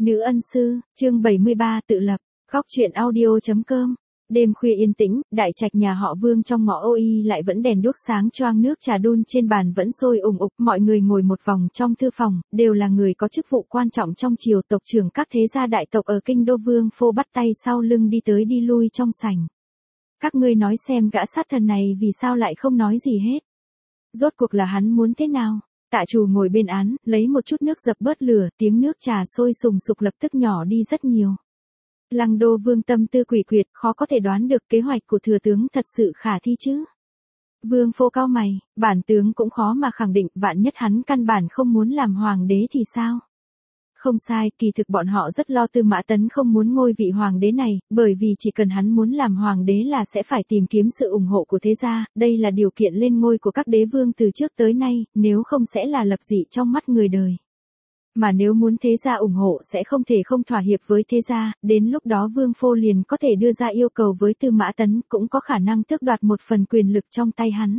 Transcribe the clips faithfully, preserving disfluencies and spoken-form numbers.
Nữ ân sư, chương bảy mươi ba tự lập, góc truyện audio.com. Đêm khuya yên tĩnh, đại trạch nhà họ Vương trong ngõ ô y lại vẫn đèn đuốc sáng choang, nước trà đun trên bàn vẫn sôi ùng ục, mọi người ngồi một vòng trong thư phòng, đều là người có chức vụ quan trọng trong triều, tộc trưởng các thế gia đại tộc ở kinh đô. Vương Phô bắt tay sau lưng đi tới đi lui trong sảnh. Các ngươi nói xem gã sát thần này vì sao lại không nói gì hết. Rốt cuộc là hắn muốn thế nào? Tạ Trù ngồi bên án, lấy một chút nước dập bớt lửa, tiếng nước trà sôi sùng sục lập tức nhỏ đi rất nhiều. Lăng Đô Vương tâm tư quỷ quyệt, khó có thể đoán được kế hoạch của thừa tướng thật sự khả thi chứ. Vương Phô cau mày, bản tướng cũng khó mà khẳng định, vạn nhất hắn căn bản không muốn làm hoàng đế thì sao? Không sai, kỳ thực bọn họ rất lo Tư Mã Tấn không muốn ngôi vị hoàng đế này, bởi vì chỉ cần hắn muốn làm hoàng đế là sẽ phải tìm kiếm sự ủng hộ của thế gia, đây là điều kiện lên ngôi của các đế vương từ trước tới nay, nếu không sẽ là lập dị trong mắt người đời. Mà nếu muốn thế gia ủng hộ sẽ không thể không thỏa hiệp với thế gia, đến lúc đó Vương Phô liền có thể đưa ra yêu cầu với Tư Mã Tấn, cũng có khả năng tước đoạt một phần quyền lực trong tay hắn.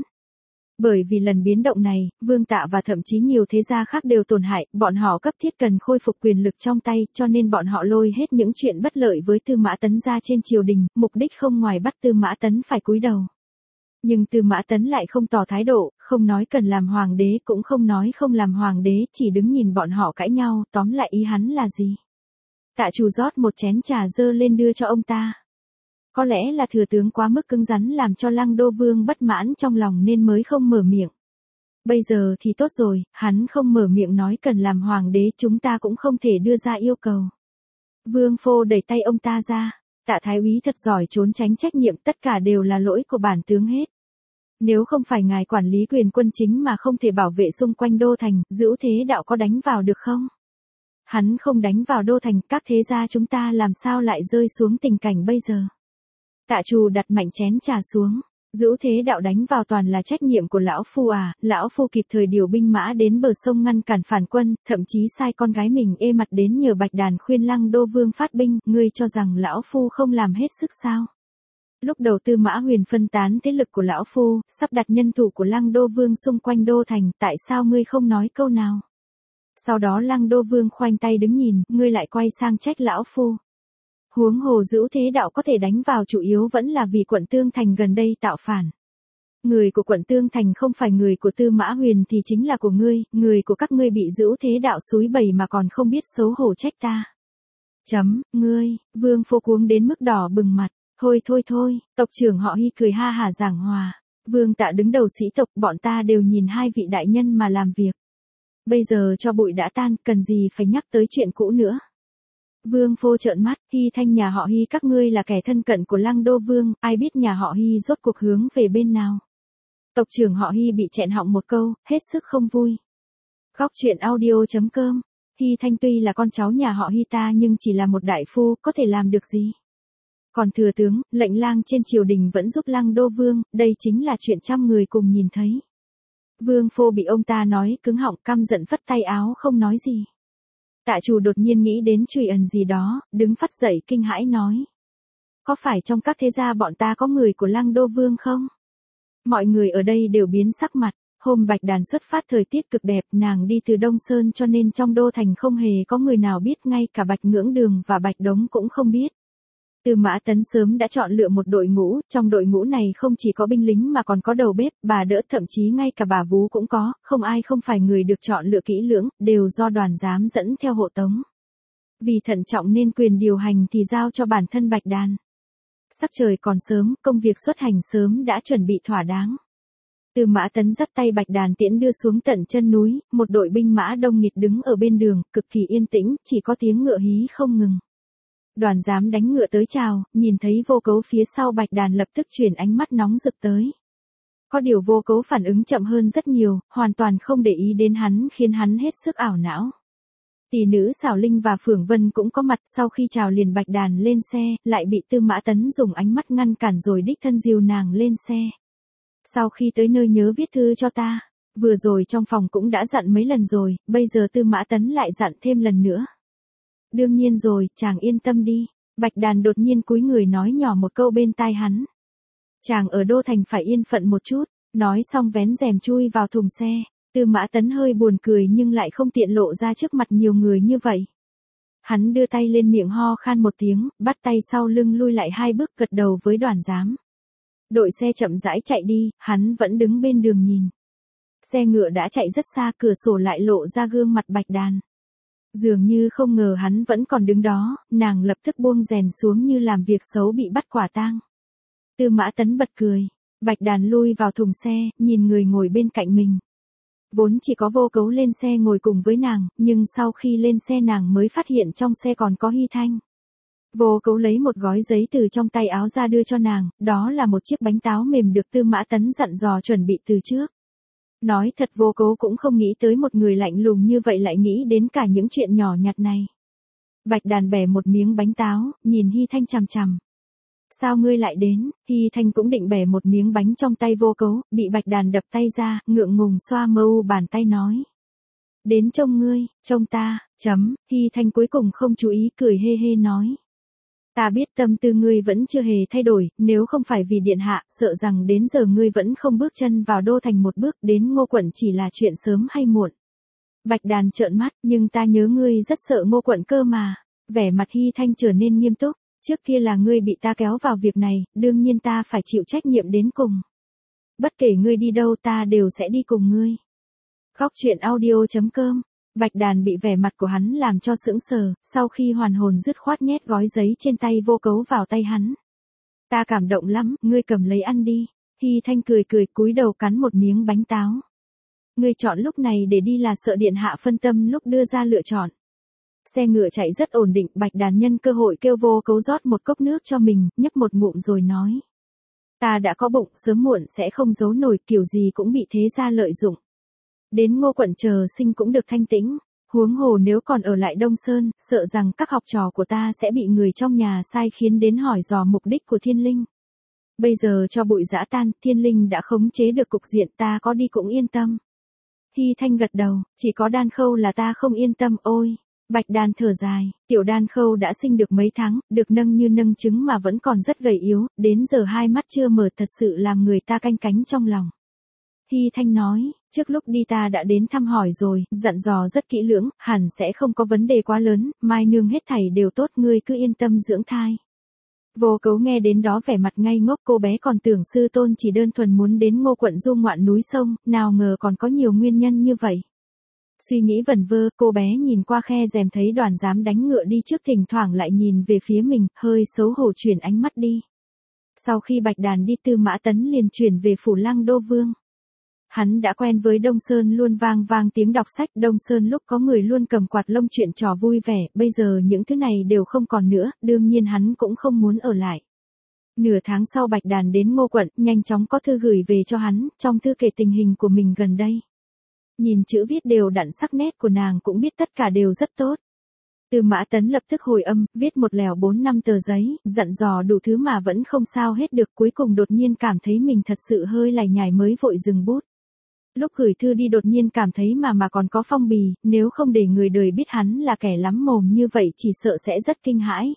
Bởi vì lần biến động này, Vương Tạ và thậm chí nhiều thế gia khác đều tổn hại, bọn họ cấp thiết cần khôi phục quyền lực trong tay, cho nên bọn họ lôi hết những chuyện bất lợi với Tư Mã Tấn ra trên triều đình, mục đích không ngoài bắt Tư Mã Tấn phải cúi đầu. Nhưng Tư Mã Tấn lại không tỏ thái độ, không nói cần làm hoàng đế, cũng không nói không làm hoàng đế, chỉ đứng nhìn bọn họ cãi nhau, tóm lại ý hắn là gì? Tạ Trù rót một chén trà dơ lên đưa cho ông ta. Có lẽ là thừa tướng quá mức cứng rắn làm cho Lăng Đô Vương bất mãn trong lòng nên mới không mở miệng. Bây giờ thì tốt rồi, hắn không mở miệng nói cần làm hoàng đế, chúng ta cũng không thể đưa ra yêu cầu. Vương Phô đẩy tay ông ta ra. Tạ Thái úy thật giỏi trốn tránh trách nhiệm, tất cả đều là lỗi của bản tướng hết. Nếu không phải ngài quản lý quyền quân chính mà không thể bảo vệ xung quanh đô thành, Dữu Thế Đạo có đánh vào được không? Hắn không đánh vào đô thành, các thế gia chúng ta làm sao lại rơi xuống tình cảnh bây giờ? Tạ Trù đặt mạnh chén trà xuống. Dữu Thế Đạo đánh vào toàn là trách nhiệm của lão phu à, lão phu kịp thời điều binh mã đến bờ sông ngăn cản phản quân, thậm chí sai con gái mình ê mặt đến nhờ Bạch Đàn khuyên Lăng Đô Vương phát binh, ngươi cho rằng lão phu không làm hết sức sao? Lúc đầu Tư Mã Huyền phân tán thế lực của lão phu, sắp đặt nhân thủ của Lăng Đô Vương xung quanh đô thành, tại sao ngươi không nói câu nào? Sau đó Lăng Đô Vương khoanh tay đứng nhìn, ngươi lại quay sang trách lão phu. Huống hồ Dữu Thế Đạo có thể đánh vào chủ yếu vẫn là vì quận Tương Thành gần đây tạo phản. Người của quận Tương Thành không phải người của Tư Mã Huyền thì chính là của ngươi, người của các ngươi bị Dữu Thế Đạo xúi bầy mà còn không biết xấu hổ trách ta. Chấm, ngươi, Vương Phô cuống đến mức đỏ bừng mặt, thôi thôi thôi, tộc trưởng họ Hy cười ha hả giảng hòa. Vương Tạ đứng đầu sĩ tộc, bọn ta đều nhìn hai vị đại nhân mà làm việc. Bây giờ cho bụi đã tan, cần gì phải nhắc tới chuyện cũ nữa. Vương Phô trợn mắt, Hy Thanh nhà họ Hy các ngươi là kẻ thân cận của Lăng Đô Vương, ai biết nhà họ Hy rốt cuộc hướng về bên nào. Tộc trưởng họ Hy bị chẹn họng một câu, hết sức không vui. Góc truyện audio.com. Hy Thanh tuy là con cháu nhà họ Hy ta nhưng chỉ là một đại phu, có thể làm được gì? Còn thừa tướng, lệnh lang trên triều đình vẫn giúp Lăng Đô Vương, đây chính là chuyện trăm người cùng nhìn thấy. Vương Phô bị ông ta nói cứng họng, căm giận phất tay áo không nói gì. Tạ Trù đột nhiên nghĩ đến Trùy Ẩn gì đó, đứng phắt dậy kinh hãi nói. Có phải trong các thế gia bọn ta có người của Lăng Đô Vương không? Mọi người ở đây đều biến sắc mặt. Hôm Bạch Đàn xuất phát thời tiết cực đẹp, nàng đi từ Đông Sơn cho nên trong đô thành không hề có người nào biết, ngay cả Bạch Ngưỡng Đường và Bạch Đống cũng không biết. Tư Mã Tấn sớm đã chọn lựa một đội ngũ, trong đội ngũ này không chỉ có binh lính mà còn có đầu bếp, bà đỡ, thậm chí ngay cả bà vú cũng có, không ai không phải người được chọn lựa kỹ lưỡng, đều do đoàn giám dẫn theo hộ tống. Vì thận trọng nên quyền điều hành thì giao cho bản thân Bạch Đàn. Sắc trời còn sớm, công việc xuất hành sớm đã chuẩn bị thỏa đáng. Tư Mã Tấn dắt tay Bạch Đàn tiễn đưa xuống tận chân núi, một đội binh mã đông nghịt đứng ở bên đường, cực kỳ yên tĩnh, chỉ có tiếng ngựa hí không ngừng. Đoàn giám đánh ngựa tới chào, nhìn thấy Vô Cấu phía sau Bạch Đàn lập tức chuyển ánh mắt nóng rực tới. Có điều Vô Cấu phản ứng chậm hơn rất nhiều, hoàn toàn không để ý đến hắn khiến hắn hết sức ảo não. Tỷ nữ Xảo Linh và Phượng Vân cũng có mặt, sau khi chào liền Bạch Đàn lên xe, lại bị Tư Mã Tấn dùng ánh mắt ngăn cản rồi đích thân dìu nàng lên xe. Sau khi tới nơi nhớ viết thư cho ta, vừa rồi trong phòng cũng đã dặn mấy lần rồi, bây giờ Tư Mã Tấn lại dặn thêm lần nữa. Đương nhiên rồi, chàng yên tâm đi. Bạch Đàn đột nhiên cúi người nói nhỏ một câu bên tai hắn. Chàng ở đô thành phải yên phận một chút, nói xong vén rèm chui vào thùng xe. Tư Mã Tấn hơi buồn cười nhưng lại không tiện lộ ra trước mặt nhiều người như vậy. Hắn đưa tay lên miệng ho khan một tiếng, bắt tay sau lưng lui lại hai bước gật đầu với Đoàn Giám. Đội xe chậm rãi chạy đi, hắn vẫn đứng bên đường nhìn. Xe ngựa đã chạy rất xa, cửa sổ lại lộ ra gương mặt Bạch Đàn. Dường như không ngờ hắn vẫn còn đứng đó, nàng lập tức buông rèn xuống như làm việc xấu bị bắt quả tang. Tư Mã Tấn bật cười, Bạch Đàn lui vào thùng xe, nhìn người ngồi bên cạnh mình. Vốn chỉ có Vô Cấu lên xe ngồi cùng với nàng, nhưng sau khi lên xe nàng mới phát hiện trong xe còn có Hy Thanh. Vô Cấu lấy một gói giấy từ trong tay áo ra đưa cho nàng, đó là một chiếc bánh táo mềm được Tư Mã Tấn dặn dò chuẩn bị từ trước. Nói thật Vô Cấu cũng không nghĩ tới một người lạnh lùng như vậy lại nghĩ đến cả những chuyện nhỏ nhặt này. Bạch Đàn bẻ một miếng bánh táo, nhìn Hy Thanh chằm chằm. Sao ngươi lại đến? Hy Thanh cũng định bẻ một miếng bánh trong tay Vô Cấu, bị Bạch Đàn đập tay ra, ngượng ngùng xoa mơ u bàn tay nói. Đến trông ngươi, trông ta, chấm, Hy Thanh cuối cùng không chú ý cười hê hê nói. Ta biết tâm tư ngươi vẫn chưa hề thay đổi, nếu không phải vì điện hạ, sợ rằng đến giờ ngươi vẫn không bước chân vào đô thành một bước, đến Ngô quận chỉ là chuyện sớm hay muộn. Bạch Đàn trợn mắt, nhưng ta nhớ ngươi rất sợ Ngô quận cơ mà. Vẻ mặt Hy Thanh trở nên nghiêm túc, trước kia là ngươi bị ta kéo vào việc này, đương nhiên ta phải chịu trách nhiệm đến cùng. Bất kể ngươi đi đâu ta đều sẽ đi cùng ngươi. Khóc chuyện audio chấm com. Bạch Đàn bị vẻ mặt của hắn làm cho sững sờ, sau khi hoàn hồn dứt khoát nhét gói giấy trên tay Vô Cấu vào tay hắn. Ta cảm động lắm, ngươi cầm lấy ăn đi. Hy Thanh cười cười cúi đầu cắn một miếng bánh táo. Ngươi chọn lúc này để đi là sợ điện hạ phân tâm lúc đưa ra lựa chọn. Xe ngựa chạy rất ổn định, Bạch Đàn nhân cơ hội kêu Vô Cấu rót một cốc nước cho mình, nhấp một ngụm rồi nói. Ta đã có bụng, sớm muộn sẽ không giấu nổi, kiểu gì cũng bị thế gia lợi dụng. Đến Ngô quận chờ sinh cũng được thanh tĩnh, huống hồ nếu còn ở lại Đông Sơn, sợ rằng các học trò của ta sẽ bị người trong nhà sai khiến đến hỏi dò mục đích của Thiên Linh. Bây giờ cho bụi giã tan, Thiên Linh đã khống chế được cục diện, ta có đi cũng yên tâm. Hy Thanh gật đầu, chỉ có Đan Khâu là ta không yên tâm, ôi. Bạch Đàn thở dài, tiểu Đan Khâu đã sinh được mấy tháng, được nâng như nâng trứng mà vẫn còn rất gầy yếu, đến giờ hai mắt chưa mở thật sự làm người ta canh cánh trong lòng. Hy Thanh nói, trước lúc đi ta đã đến thăm hỏi rồi, dặn dò rất kỹ lưỡng, hẳn sẽ không có vấn đề quá lớn, mai nương hết thảy đều tốt, ngươi cứ yên tâm dưỡng thai. Vô Cấu nghe đến đó vẻ mặt ngây ngốc, cô bé còn tưởng sư tôn chỉ đơn thuần muốn đến Ngô quận du ngoạn núi sông, nào ngờ còn có nhiều nguyên nhân như vậy. Suy nghĩ vẩn vơ, cô bé nhìn qua khe rèm thấy Đoàn Giám đánh ngựa đi trước, thỉnh thoảng lại nhìn về phía mình, hơi xấu hổ chuyển ánh mắt đi. Sau khi Bạch Đàn đi, Tư Mã Tấn liền chuyển về phủ Lăng Đô Vương. Hắn đã quen với Đông Sơn luôn vang vang tiếng đọc sách, Đông Sơn lúc có người luôn cầm quạt lông chuyện trò vui vẻ, bây giờ những thứ này đều không còn nữa, đương nhiên hắn cũng không muốn ở lại. Nửa tháng sau Bạch Đàn đến Ngô quận, nhanh chóng có thư gửi về cho hắn, trong thư kể tình hình của mình gần đây. Nhìn chữ viết đều đặn sắc nét của nàng cũng biết tất cả đều rất tốt. Tư Mã Tấn lập tức hồi âm, viết một lèo bốn năm tờ giấy, dặn dò đủ thứ mà vẫn không sao hết được, cuối cùng đột nhiên cảm thấy mình thật sự hơi lải nhải mới vội dừng bút. Lúc gửi thư đi đột nhiên cảm thấy mà mà còn có phong bì, nếu không để người đời biết hắn là kẻ lắm mồm như vậy chỉ sợ sẽ rất kinh hãi.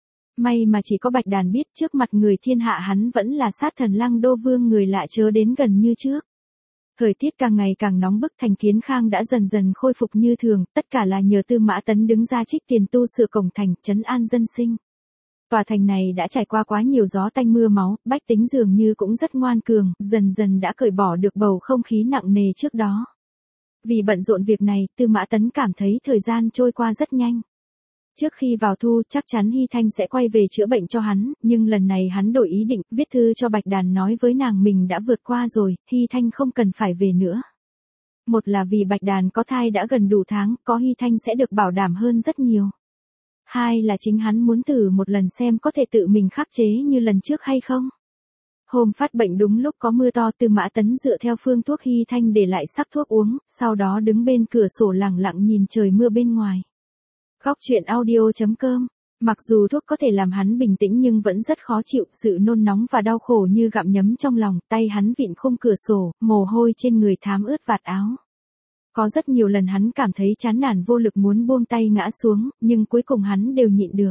May mà chỉ có Bạch Đàn biết, trước mặt người thiên hạ hắn vẫn là sát thần Lăng Đô Vương, người lạ chớ đến gần như trước. Thời tiết càng ngày càng nóng bức, thành Kiến Khang đã dần dần khôi phục như thường, tất cả là nhờ Tư Mã Tấn đứng ra trích tiền tu sửa cổng thành, trấn an dân sinh. Tòa thành này đã trải qua quá nhiều gió tanh mưa máu, bách tính dường như cũng rất ngoan cường, dần dần đã cởi bỏ được bầu không khí nặng nề trước đó. Vì bận rộn việc này, Tư Mã Tấn cảm thấy thời gian trôi qua rất nhanh. Trước khi vào thu, chắc chắn Hy Thanh sẽ quay về chữa bệnh cho hắn, nhưng lần này hắn đổi ý định, viết thư cho Bạch Đàn nói với nàng mình đã vượt qua rồi, Hy Thanh không cần phải về nữa. Một là vì Bạch Đàn có thai đã gần đủ tháng, có Hy Thanh sẽ được bảo đảm hơn rất nhiều. Hai là chính hắn muốn thử một lần xem có thể tự mình khắc chế như lần trước hay không. Hôm phát bệnh đúng lúc có mưa to, Tư Mã Tấn dựa theo phương thuốc Hy Thanh để lại sắc thuốc uống, sau đó đứng bên cửa sổ lặng lặng nhìn trời mưa bên ngoài. Khóc chuyện audio chấm com. Mặc dù thuốc có thể làm hắn bình tĩnh nhưng vẫn rất khó chịu, sự nôn nóng và đau khổ như gặm nhấm trong lòng, tay hắn vịn khung cửa sổ, mồ hôi trên người thám ướt vạt áo. Có rất nhiều lần hắn cảm thấy chán nản vô lực muốn buông tay ngã xuống, nhưng cuối cùng hắn đều nhịn được.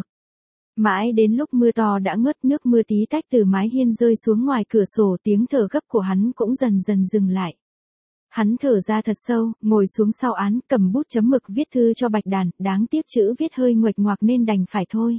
Mãi đến lúc mưa to đã ngớt, nước mưa tí tách từ mái hiên rơi xuống ngoài cửa sổ, tiếng thở gấp của hắn cũng dần dần dừng lại. Hắn thở ra thật sâu, ngồi xuống sau án, cầm bút chấm mực viết thư cho Bạch Đàn, đáng tiếc chữ viết hơi nguệch ngoạc nên đành phải thôi.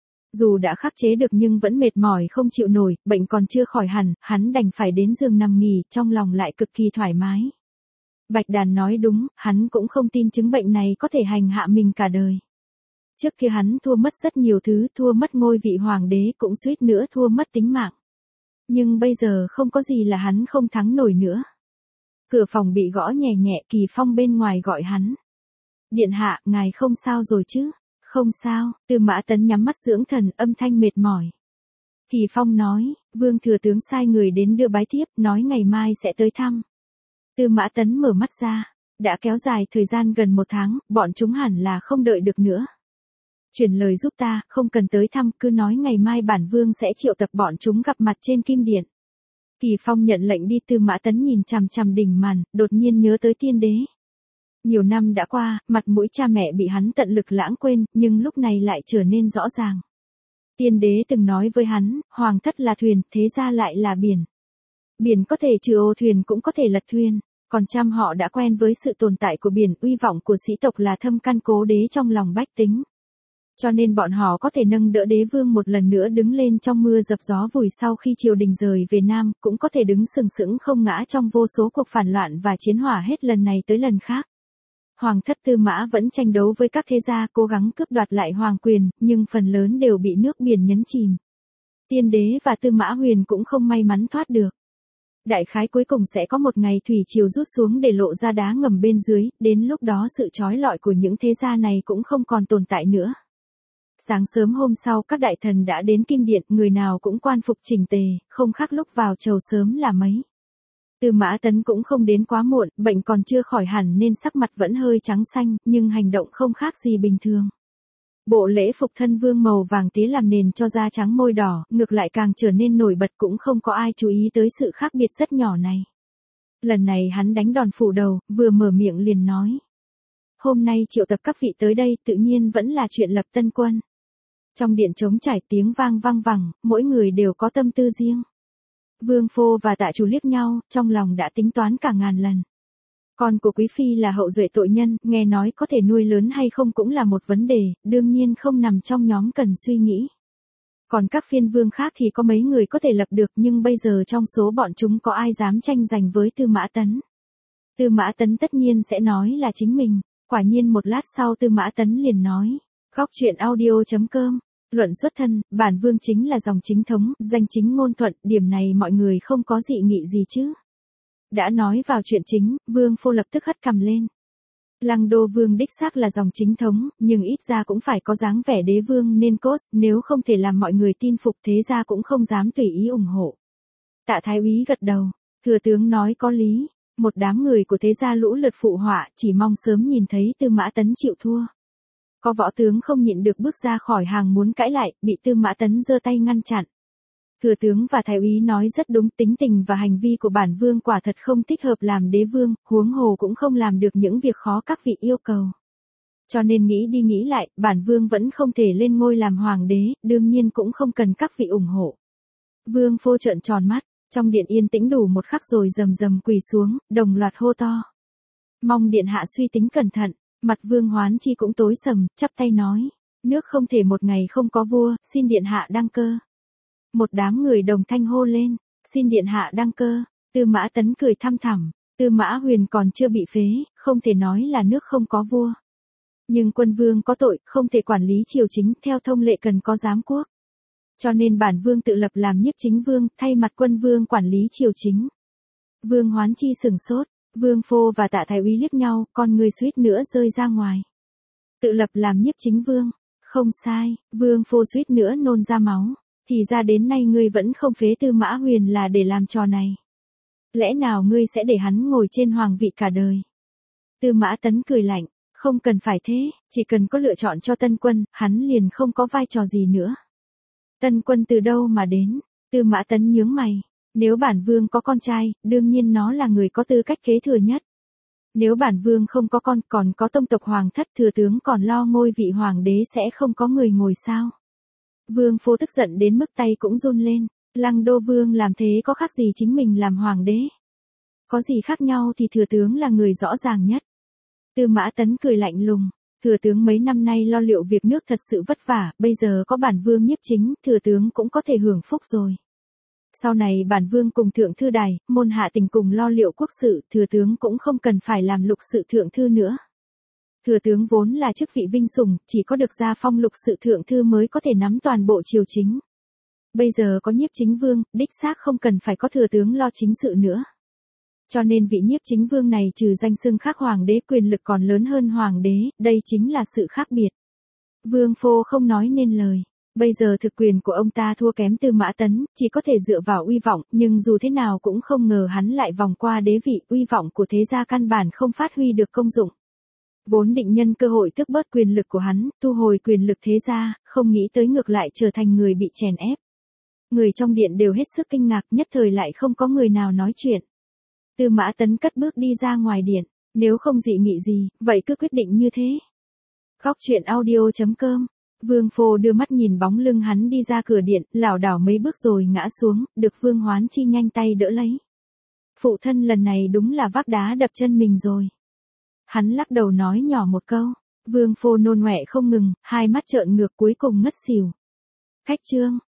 Dù đã khắc chế được nhưng vẫn mệt mỏi không chịu nổi, bệnh còn chưa khỏi hẳn, hắn đành phải đến giường nằm nghỉ, trong lòng lại cực kỳ thoải mái. Bạch Đàn nói đúng, hắn cũng không tin chứng bệnh này có thể hành hạ mình cả đời. Trước kia hắn thua mất rất nhiều thứ, thua mất ngôi vị hoàng đế cũng suýt nữa thua mất tính mạng. Nhưng bây giờ không có gì là hắn không thắng nổi nữa. Cửa phòng bị gõ nhẹ nhẹ, Kỳ Phong bên ngoài gọi hắn. Điện hạ, ngài không sao rồi chứ? Không sao, Tư Mã Tấn nhắm mắt dưỡng thần, âm thanh mệt mỏi. Kỳ Phong nói, Vương thừa tướng sai người đến đưa bái thiếp, nói ngày mai sẽ tới thăm. Tư Mã Tấn mở mắt ra, đã kéo dài thời gian gần một tháng, bọn chúng hẳn là không đợi được nữa. Truyền lời giúp ta, không cần tới thăm, cứ nói ngày mai bản vương sẽ triệu tập bọn chúng gặp mặt trên kim điện. Kỳ Phong nhận lệnh đi. Tư Mã Tấn nhìn chằm chằm đỉnh màn, đột nhiên nhớ tới tiên đế. Nhiều năm đã qua, mặt mũi cha mẹ bị hắn tận lực lãng quên, nhưng lúc này lại trở nên rõ ràng. Tiên đế từng nói với hắn, hoàng thất là thuyền, thế gia lại là biển. Biển có thể trừ ô thuyền cũng có thể lật thuyền, còn trăm họ đã quen với sự tồn tại của biển, uy vọng của sĩ tộc là thâm căn cố đế trong lòng bách tính. Cho nên bọn họ có thể nâng đỡ đế vương một lần nữa đứng lên trong mưa dập gió vùi sau khi triều đình rời về Nam, cũng có thể đứng sừng sững không ngã trong vô số cuộc phản loạn và chiến hỏa hết lần này tới lần khác. Hoàng thất Tư Mã vẫn tranh đấu với các thế gia cố gắng cướp đoạt lại hoàng quyền, nhưng phần lớn đều bị nước biển nhấn chìm. Tiên đế và Tư Mã Huyền cũng không may mắn thoát được. Đại khái cuối cùng sẽ có một ngày thủy triều rút xuống để lộ ra đá ngầm bên dưới, đến lúc đó sự trói lọi của những thế gia này cũng không còn tồn tại nữa. Sáng sớm hôm sau các đại thần đã đến kim điện, người nào cũng quan phục chỉnh tề, không khác lúc vào chầu sớm là mấy. Tư Mã Tấn cũng không đến quá muộn, bệnh còn chưa khỏi hẳn nên sắc mặt vẫn hơi trắng xanh, nhưng hành động không khác gì bình thường. Bộ lễ phục thân vương màu vàng tía làm nền cho da trắng môi đỏ, ngược lại càng trở nên nổi bật, cũng không có ai chú ý tới sự khác biệt rất nhỏ này. Lần này hắn đánh đòn phủ đầu, vừa mở miệng liền nói. Hôm nay triệu tập các vị tới đây tự nhiên vẫn là chuyện lập tân quân. Trong điện trống trải tiếng vang vang vẳng, mỗi người đều có tâm tư riêng. Vương Phô và Tạ Chủ liếc nhau, trong lòng đã tính toán cả ngàn lần. Con của Quý Phi là hậu duệ tội nhân, nghe nói có thể nuôi lớn hay không cũng là một vấn đề, đương nhiên không nằm trong nhóm cần suy nghĩ. Còn các phiên vương khác thì có mấy người có thể lập được, nhưng bây giờ trong số bọn chúng có ai dám tranh giành với Tư Mã Tấn. Tư Mã Tấn tất nhiên sẽ nói là chính mình, quả nhiên một lát sau Tư Mã Tấn liền nói. Góc truyện audio chấm com Luận xuất thân, bản vương chính là dòng chính thống, danh chính ngôn thuận, điểm này mọi người không có dị nghị gì chứ. Đã nói vào chuyện chính, Vương Phô lập tức hất cằm lên. Lăng Đô Vương đích xác là dòng chính thống, nhưng ít ra cũng phải có dáng vẻ đế vương nên cốt, nếu không thể làm mọi người tin phục thế ra cũng không dám tùy ý ủng hộ. Tạ Thái Úy gật đầu, thừa tướng nói có lý, một đám người của thế gia lũ lượt phụ họa, chỉ mong sớm nhìn thấy Tư Mã Tấn chịu thua. Có võ tướng không nhịn được bước ra khỏi hàng muốn cãi lại, bị Tư Mã Tấn giơ tay ngăn chặn. Thừa tướng và thái úy nói rất đúng, tính tình và hành vi của bản vương quả thật không thích hợp làm đế vương, huống hồ cũng không làm được những việc khó các vị yêu cầu. Cho nên nghĩ đi nghĩ lại, bản vương vẫn không thể lên ngôi làm hoàng đế, đương nhiên cũng không cần các vị ủng hộ. Vương Phô trợn tròn mắt, trong điện yên tĩnh đủ một khắc rồi rầm rầm quỳ xuống, đồng loạt hô to. Mong điện hạ suy tính cẩn thận. Mặt Vương Hoán Chi cũng tối sầm, chắp tay nói, nước không thể một ngày không có vua, xin điện hạ đăng cơ. Một đám người đồng thanh hô lên, xin điện hạ đăng cơ. Tư Mã Tấn cười thăm thẳm, Tư Mã Huyền còn chưa bị phế, không thể nói là nước không có vua. Nhưng quân vương có tội, không thể quản lý triều chính, theo thông lệ cần có giám quốc. Cho nên bản vương tự lập làm nhiếp chính vương, thay mặt quân vương quản lý triều chính. Vương Hoán Chi sửng sốt. Vương Phô và Tạ Thái Úy liếc nhau, con người suýt nữa rơi ra ngoài. Tự lập làm nhiếp chính vương, không sai, Vương Phô suýt nữa nôn ra máu, thì ra đến nay ngươi vẫn không phế Tư Mã Huyền là để làm trò này. Lẽ nào ngươi sẽ để hắn ngồi trên hoàng vị cả đời? Tư Mã Tấn cười lạnh, không cần phải thế, chỉ cần có lựa chọn cho tân quân, hắn liền không có vai trò gì nữa. Tân quân từ đâu mà đến? Tư Mã Tấn nhướng mày. Nếu bản vương có con trai, đương nhiên nó là người có tư cách kế thừa nhất. Nếu bản vương không có con, còn có tông tộc hoàng thất, thừa tướng còn lo ngôi vị hoàng đế sẽ không có người ngồi sao? Vương Phô tức giận đến mức tay cũng run lên, Lăng Đô Vương làm thế có khác gì chính mình làm hoàng đế? Có gì khác nhau thì thừa tướng là người rõ ràng nhất. Tư Mã Tấn cười lạnh lùng. Thừa tướng mấy năm nay lo liệu việc nước thật sự vất vả, bây giờ có bản vương nhiếp chính, thừa tướng cũng có thể hưởng phúc rồi. Sau này bản vương cùng thượng thư đài, môn hạ tình cùng lo liệu quốc sự, thừa tướng cũng không cần phải làm lục sự thượng thư nữa. Thừa tướng vốn là chức vị vinh sủng, chỉ có được gia phong lục sự thượng thư mới có thể nắm toàn bộ triều chính. Bây giờ có nhiếp chính vương, đích xác không cần phải có thừa tướng lo chính sự nữa. Cho nên vị nhiếp chính vương này trừ danh xưng khác hoàng đế quyền lực còn lớn hơn hoàng đế, đây chính là sự khác biệt. Vương Phô không nói nên lời. Bây giờ thực quyền của ông ta thua kém Tư Mã Tấn, chỉ có thể dựa vào uy vọng, nhưng dù thế nào cũng không ngờ hắn lại vòng qua đế vị, uy vọng của thế gia căn bản không phát huy được công dụng. Vốn định nhân cơ hội tước bớt quyền lực của hắn, thu hồi quyền lực thế gia, không nghĩ tới ngược lại trở thành người bị chèn ép. Người trong điện đều hết sức kinh ngạc, nhất thời lại không có người nào nói chuyện. Tư Mã Tấn cất bước đi ra ngoài điện, nếu không dị nghị gì, vậy cứ quyết định như thế. Khóc chuyện audio chấm com. Vương Phô đưa mắt nhìn bóng lưng hắn đi ra cửa điện, lảo đảo mấy bước rồi ngã xuống, được Vương Hoán Chi nhanh tay đỡ lấy. Phụ thân lần này đúng là vác đá đập chân mình rồi. Hắn lắc đầu nói nhỏ một câu. Vương Phô nôn ọe không ngừng, hai mắt trợn ngược cuối cùng ngất xỉu. Khách trương,